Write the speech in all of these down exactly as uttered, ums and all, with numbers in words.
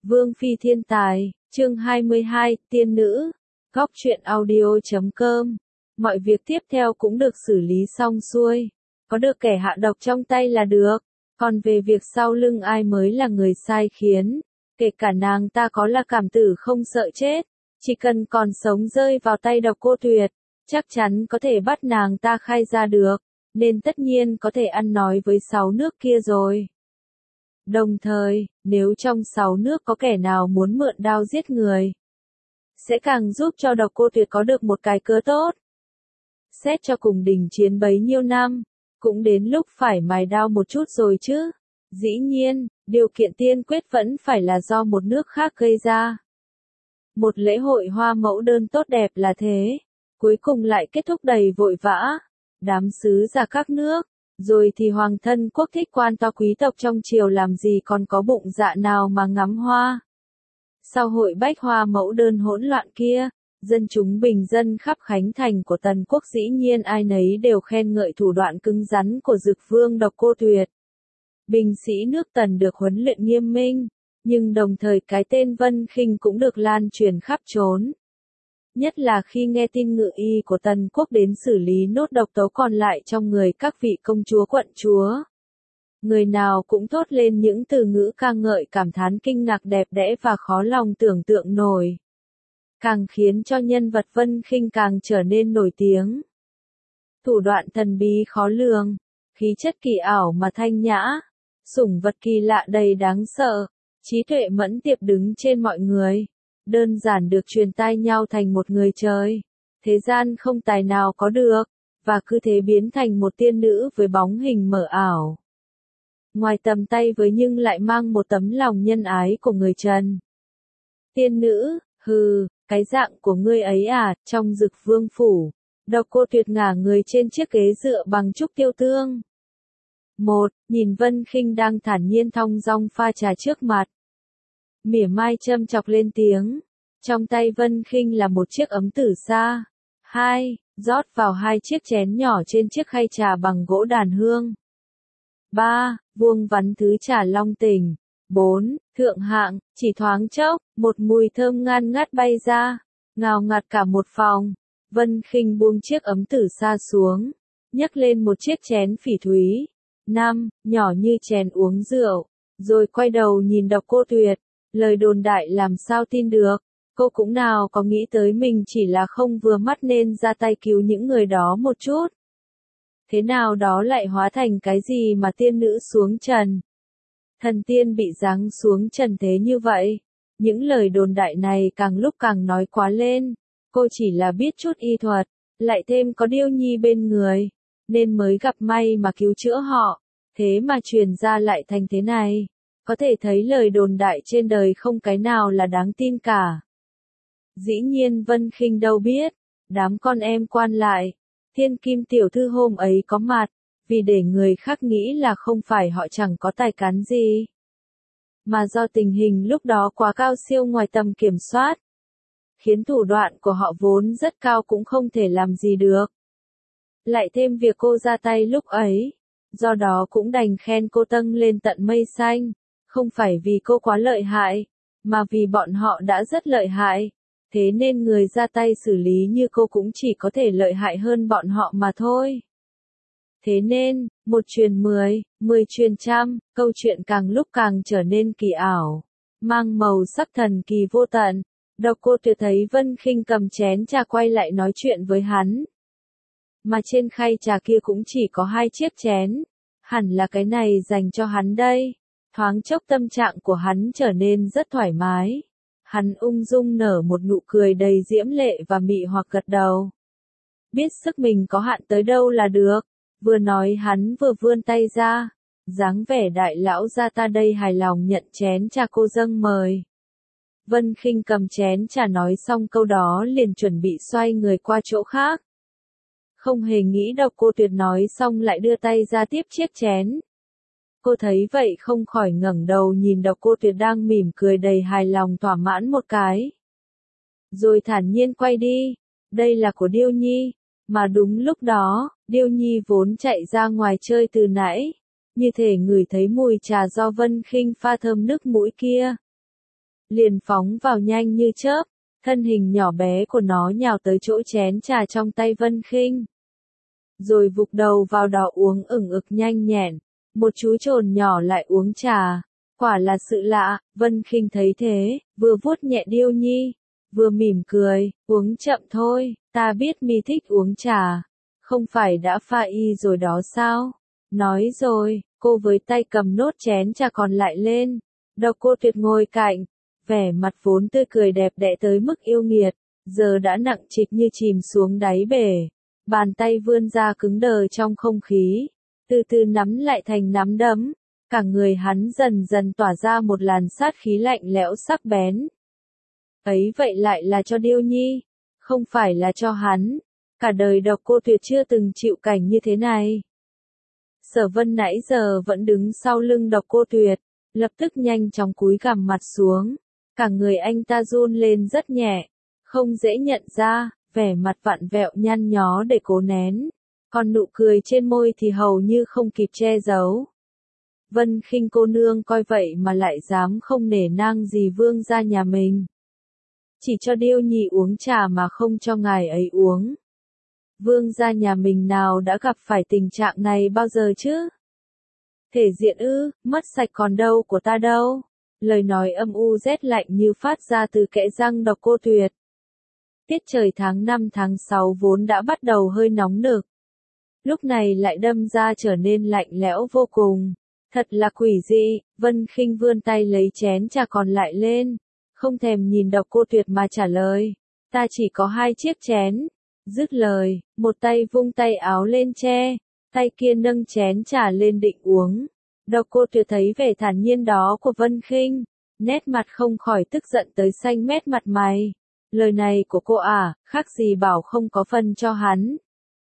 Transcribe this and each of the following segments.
Vương Phi Thiên Tài, chương hai mươi hai, Tiên Nữ, Góc truyện audio chấm com. Mọi việc tiếp theo cũng được xử lý xong xuôi. Có được kẻ hạ độc trong tay là được. Còn về việc sau lưng ai mới là người sai khiến, kể cả nàng ta có là cảm tử không sợ chết, chỉ cần còn sống rơi vào tay Độc Cô Tuyệt, chắc chắn có thể bắt nàng ta khai ra được, nên tất nhiên có thể ăn nói với sáu nước kia rồi. Đồng thời, nếu trong sáu nước có kẻ nào muốn mượn đao giết người, sẽ càng giúp cho Độc Cô Tuyệt có được một cái cớ tốt. Xét cho cùng đình chiến bấy nhiêu năm, cũng đến lúc phải mài đao một chút rồi chứ. Dĩ nhiên, điều kiện tiên quyết vẫn phải là do một nước khác gây ra. Một lễ hội hoa mẫu đơn tốt đẹp là thế, cuối cùng lại kết thúc đầy vội vã. Đám sứ giả các nước, rồi thì hoàng thân quốc thích quan to quý tộc trong triều làm gì còn có bụng dạ nào mà ngắm hoa. Sau hội bách hoa mẫu đơn hỗn loạn kia, dân chúng bình dân khắp khánh thành của Tần quốc dĩ nhiên ai nấy đều khen ngợi thủ đoạn cứng rắn của Dực Vương Độc Cô Tuyệt. Binh sĩ nước Tần được huấn luyện nghiêm minh, nhưng đồng thời cái tên Vân Khinh cũng được lan truyền khắp trốn. Nhất là khi nghe tin ngự y của Tần quốc đến xử lý nốt độc tố còn lại trong người các vị công chúa quận chúa. Người nào cũng thốt lên những từ ngữ ca ngợi cảm thán kinh ngạc đẹp đẽ và khó lòng tưởng tượng nổi. Càng khiến cho nhân vật Vân Khinh càng trở nên nổi tiếng. Thủ đoạn thần bí khó lường, khí chất kỳ ảo mà thanh nhã, sủng vật kỳ lạ đầy đáng sợ, trí tuệ mẫn tiệp đứng trên mọi người, đơn giản được truyền tai nhau thành một người trời, thế gian không tài nào có được, và cứ thế biến thành một tiên nữ với bóng hình mờ ảo. Ngoài tầm tay với nhưng lại mang một tấm lòng nhân ái của người Trần. Tiên nữ, hừ, cái dạng của ngươi ấy à, trong Dực Vương phủ, Độc Cô Tuyệt ngả người trên chiếc ghế dựa bằng trúc tiêu tương. Một, nhìn Vân Khinh đang thản nhiên thong dong pha trà trước mặt. Mỉa mai châm chọc lên tiếng, trong tay Vân Khinh là một chiếc ấm tử sa. Hai, rót vào hai chiếc chén nhỏ trên chiếc khay trà bằng gỗ đàn hương. Ba, vuông vắn thứ trà long tình. Bốn, thượng hạng, chỉ thoáng chốc, một mùi thơm ngan ngát bay ra, ngào ngạt cả một phòng. Vân Khinh buông chiếc ấm tử sa xuống, nhấc lên một chiếc chén phỉ thúy. Năm, nhỏ như chén uống rượu, rồi quay đầu nhìn Độc Cô Tuyệt, lời đồn đại làm sao tin được, cô cũng nào có nghĩ tới mình chỉ là không vừa mắt nên ra tay cứu những người đó một chút. Thế nào đó lại hóa thành cái gì mà tiên nữ xuống trần. Thần tiên bị giáng xuống trần thế như vậy. Những lời đồn đại này càng lúc càng nói quá lên. Cô chỉ là biết chút y thuật, lại thêm có Điêu Nhi bên người, nên mới gặp may mà cứu chữa họ. Thế mà truyền ra lại thành thế này. Có thể thấy lời đồn đại trên đời không cái nào là đáng tin cả. Dĩ nhiên Vân Khinh đâu biết, đám con em quan lại, Thiên Kim tiểu thư hôm ấy có mặt, vì để người khác nghĩ là không phải họ chẳng có tài cán gì, mà do tình hình lúc đó quá cao siêu ngoài tầm kiểm soát, khiến thủ đoạn của họ vốn rất cao cũng không thể làm gì được. Lại thêm việc cô ra tay lúc ấy, do đó cũng đành khen cô tâng lên tận mây xanh, không phải vì cô quá lợi hại, mà vì bọn họ đã rất lợi hại. Thế nên người ra tay xử lý như cô cũng chỉ có thể lợi hại hơn bọn họ mà thôi. Thế nên, một truyền mười, mười truyền trăm, câu chuyện càng lúc càng trở nên kỳ ảo, mang màu sắc thần kỳ vô tận. Độc Cô Tuyệt thấy Vân Khinh cầm chén trà quay lại nói chuyện với hắn. Mà trên khay trà kia cũng chỉ có hai chiếc chén, hẳn là cái này dành cho hắn đây. Thoáng chốc tâm trạng của hắn trở nên rất thoải mái. Hắn ung dung nở một nụ cười đầy diễm lệ và mị hoặc gật đầu. Biết sức mình có hạn tới đâu là được. Vừa nói hắn vừa vươn tay ra. Dáng vẻ đại lão gia ta đây hài lòng nhận chén trà cô dâng mời. Vân Khinh cầm chén trà nói xong câu đó liền chuẩn bị xoay người qua chỗ khác. Không hề nghĩ Độc Cô Tuyệt nói xong lại đưa tay ra tiếp chiếc chén. Cô thấy vậy không khỏi ngẩng đầu nhìn Độc Cô Tuyệt đang mỉm cười đầy hài lòng thỏa mãn một cái. Rồi thản nhiên quay đi, đây là của Điêu Nhi, mà đúng lúc đó, Điêu Nhi vốn chạy ra ngoài chơi từ nãy, như thể ngửi thấy mùi trà do Vân Khinh pha thơm nước mũi kia. liền phóng vào nhanh như chớp, thân hình nhỏ bé của nó nhào tới chỗ chén trà trong tay Vân Khinh. Rồi vụt đầu vào đó uống ửng ực nhanh nhẹn, một chú chồn nhỏ lại uống trà, quả là sự lạ. Vân Khinh thấy thế, vừa vuốt nhẹ Điêu Nhi, vừa mỉm cười, uống chậm thôi, ta biết mi thích uống trà, không phải đã pha y rồi đó sao? Nói rồi, cô với tay cầm nốt chén trà còn lại lên. Độc Cô Tuyệt ngồi cạnh, vẻ mặt vốn tươi cười đẹp đẽ tới mức yêu nghiệt, giờ đã nặng trịch như chìm xuống đáy bể. Bàn tay vươn ra cứng đờ trong không khí, từ từ nắm lại thành nắm đấm, cả người hắn dần dần tỏa ra một làn sát khí lạnh lẽo sắc bén. Ấy vậy lại là cho Điêu Nhi, không phải là cho hắn. Cả đời Độc Cô Tuyệt chưa từng chịu cảnh như thế này. Sở Vân nãy giờ vẫn đứng sau lưng Độc Cô Tuyệt, lập tức nhanh chóng cúi gằm mặt xuống, cả người anh ta run lên rất nhẹ, không dễ nhận ra, vẻ mặt vặn vẹo nhăn nhó để cố nén, còn nụ cười trên môi thì hầu như không kịp che giấu. Vân Khinh cô nương coi vậy mà lại dám không nể nang gì vương gia nhà mình. Chỉ cho Điêu Nhi uống trà mà không cho ngài ấy uống. Vương gia nhà mình nào đã gặp phải tình trạng này bao giờ chứ? Thể diện ư, mất sạch còn đâu của ta đâu. Lời nói âm u rét lạnh như phát ra từ kẽ răng Độc Cô Tuyệt. Tiết trời tháng năm tháng sáu vốn đã bắt đầu hơi nóng nực. Lúc này lại đâm ra trở nên lạnh lẽo vô cùng. Thật là quỷ dị. Vân Khinh vươn tay lấy chén trà còn lại lên, không thèm nhìn Độc Cô Tuyệt mà trả lời. Ta chỉ có hai chiếc chén. Dứt lời, một tay vung tay áo lên che, tay kia nâng chén trà lên định uống. Độc Cô Tuyệt thấy vẻ thản nhiên đó của Vân Khinh, nét mặt không khỏi tức giận tới xanh mét mặt mày. Lời này của cô à, khác gì bảo không có phần cho hắn.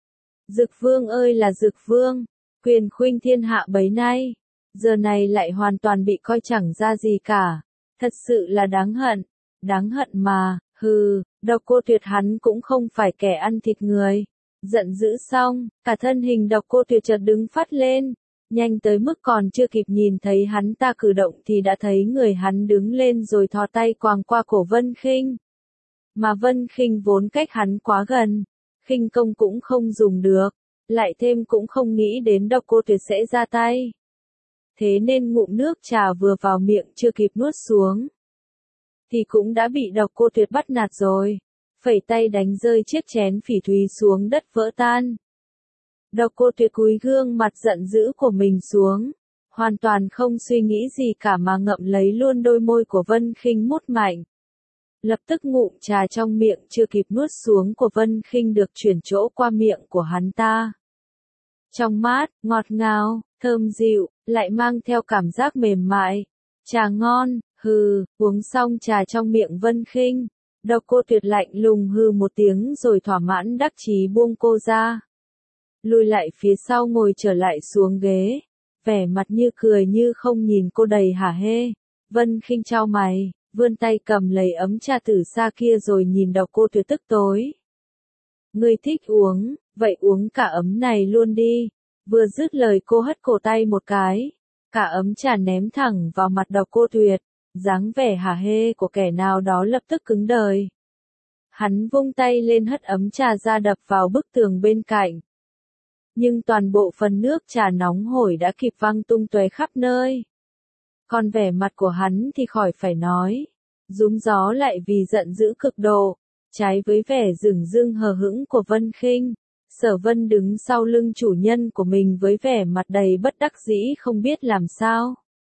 Dực Vương ơi là Dực Vương, quyền khuynh thiên hạ bấy nay, giờ này lại hoàn toàn bị coi chẳng ra gì cả. Thật sự là đáng hận, đáng hận mà, hừ. Độc Cô Tuyệt hắn cũng không phải kẻ ăn thịt người. Giận dữ xong, cả thân hình Độc Cô Tuyệt chợt đứng phát lên, nhanh tới mức còn chưa kịp nhìn thấy hắn ta cử động thì đã thấy người hắn đứng lên rồi thò tay quàng qua cổ Vân Khinh. Mà Vân Khinh vốn cách hắn quá gần, khinh công cũng không dùng được, lại thêm cũng không nghĩ đến Độc Cô Tuyệt sẽ ra tay. Thế nên ngụm nước trà vừa vào miệng chưa kịp nuốt xuống, thì cũng đã bị Độc Cô Tuyệt bắt nạt rồi, phẩy tay đánh rơi chiếc chén phỉ thúy xuống đất vỡ tan. Độc Cô Tuyệt cúi gương mặt giận dữ của mình xuống, hoàn toàn không suy nghĩ gì cả mà ngậm lấy luôn đôi môi của Vân Khinh mút mạnh. Lập tức ngụm trà trong miệng chưa kịp nuốt xuống của Vân Khinh được chuyển chỗ qua miệng của hắn ta. Trong mát, ngọt ngào, thơm dịu, lại mang theo cảm giác mềm mại. Trà ngon. Hừ, uống xong trà trong miệng Vân Khinh, Độc Cô Tuyệt lạnh lùng hừ một tiếng rồi thỏa mãn đắc chí buông cô ra. Lùi lại phía sau ngồi trở lại xuống ghế, vẻ mặt như cười như không nhìn cô đầy hả hê. Vân Khinh chau mày, vươn tay cầm lấy ấm trà từ xa kia rồi nhìn Độc Cô Tuyệt tức tối. Ngươi thích uống, vậy uống cả ấm này luôn đi. Vừa dứt lời cô hất cổ tay một cái, cả ấm trà ném thẳng vào mặt Độc Cô Tuyệt. Dáng vẻ hả hê của kẻ nào đó lập tức cứng đời. Hắn vung tay lên hất ấm trà ra đập vào bức tường bên cạnh. Nhưng toàn bộ phần nước trà nóng hổi đã kịp văng tung tóe khắp nơi. Còn vẻ mặt của hắn thì khỏi phải nói, rúm gió lại vì giận dữ cực độ, trái với vẻ dửng dưng hờ hững của Vân Khinh. Sở Vân đứng sau lưng chủ nhân của mình với vẻ mặt đầy bất đắc dĩ không biết làm sao.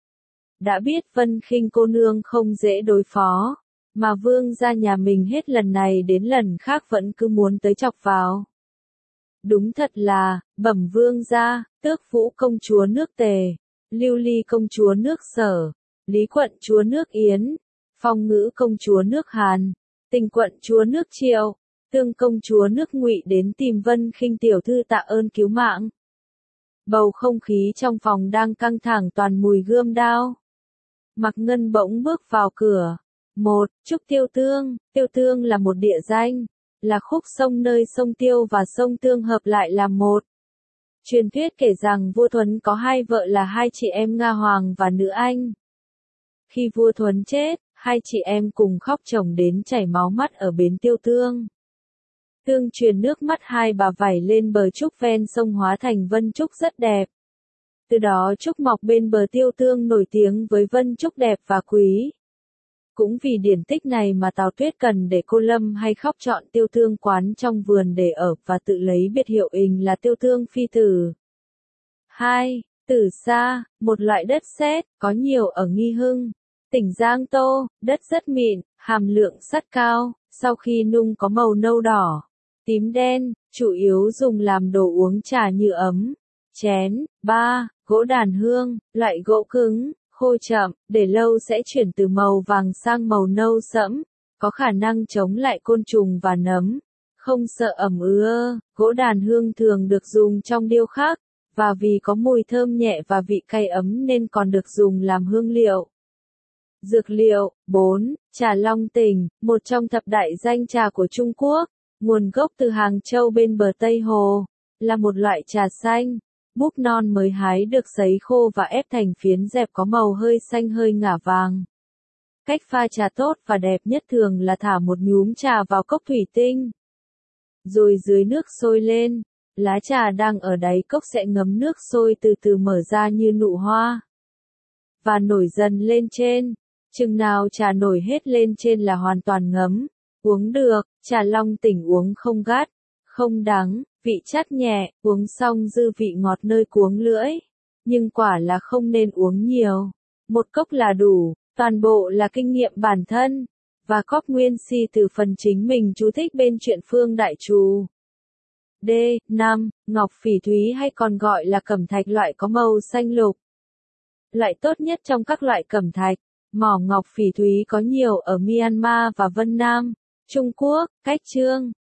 Đã biết Vân Khinh cô nương không dễ đối phó, mà vương gia nhà mình hết lần này đến lần khác vẫn cứ muốn tới chọc vào. Đúng thật là, bẩm vương gia, Tước Vũ công chúa nước Tề, Lưu Ly công chúa nước Sở, Lý quận chúa nước Yến, Phong Ngữ công chúa nước Hàn, Tình quận chúa nước Triệu, Tương công chúa nước Ngụy đến tìm Vân Khinh tiểu thư tạ ơn cứu mạng. Bầu không khí trong phòng đang căng thẳng toàn mùi gươm đao. Mạc Ngân bỗng bước vào cửa. Một, Trúc Tiêu Tương. Tiêu Tương là một địa danh, là khúc sông nơi sông Tiêu và sông Tương hợp lại làm một. Truyền thuyết kể rằng vua Thuấn có hai vợ là hai chị em Nga Hoàng và Nữ Anh. Khi vua Thuấn chết, hai chị em cùng khóc chồng đến chảy máu mắt ở bến Tiêu Tương. Tương truyền nước mắt hai bà vẩy lên bờ trúc ven sông hóa thành vân trúc rất đẹp. Từ đó trúc mọc bên bờ Tiêu Tương nổi tiếng với vân trúc đẹp và quý. Cũng vì điển tích này mà Tào Tuyết Cần để cô Lâm hay khóc chọn Tiêu Tương quán trong vườn để ở và tự lấy biệt hiệu ình là Tiêu Tương phi tử. hai. Tử sa, một loại đất sét, có nhiều ở Nghi Hưng, tỉnh Giang Tô, đất rất mịn, hàm lượng sắt cao, sau khi nung có màu nâu đỏ, tím đen, chủ yếu dùng làm đồ uống trà như ấm, chén. ba. Gỗ đàn hương, loại gỗ cứng, khô chậm, để lâu sẽ chuyển từ màu vàng sang màu nâu sẫm, có khả năng chống lại côn trùng và nấm, không sợ ẩm ưa. Gỗ đàn hương thường được dùng trong điêu khắc, và vì có mùi thơm nhẹ và vị cay ấm nên còn được dùng làm hương liệu. Dược liệu. bốn. Trà Long Tỉnh, một trong thập đại danh trà của Trung Quốc, nguồn gốc từ Hàng Châu bên bờ Tây Hồ, là một loại trà xanh, búp non mới hái được sấy khô và ép thành phiến dẹp có màu hơi xanh hơi ngả vàng. Cách pha trà tốt và đẹp nhất thường là thả một nhúm trà vào cốc thủy tinh, rồi dưới nước sôi lên, lá trà đang ở đáy cốc sẽ ngấm nước sôi từ từ mở ra như nụ hoa, và nổi dần lên trên. Chừng nào trà nổi hết lên trên là hoàn toàn ngấm, uống được. Trà Long Tỉnh uống không gắt, không đắng, vị chát nhẹ, uống xong dư vị ngọt nơi cuống lưỡi. Nhưng quả là không nên uống nhiều. Một cốc là đủ, toàn bộ là kinh nghiệm bản thân. Và cóp nguyên si từ phần chính mình chú thích bên truyện Phương Đại Trù. D. năm. Ngọc phỉ thúy hay còn gọi là cẩm thạch loại có màu xanh lục. Loại tốt nhất trong các loại cẩm thạch. Mỏ ngọc phỉ thúy có nhiều ở Myanmar và Vân Nam, Trung Quốc. Cách trương.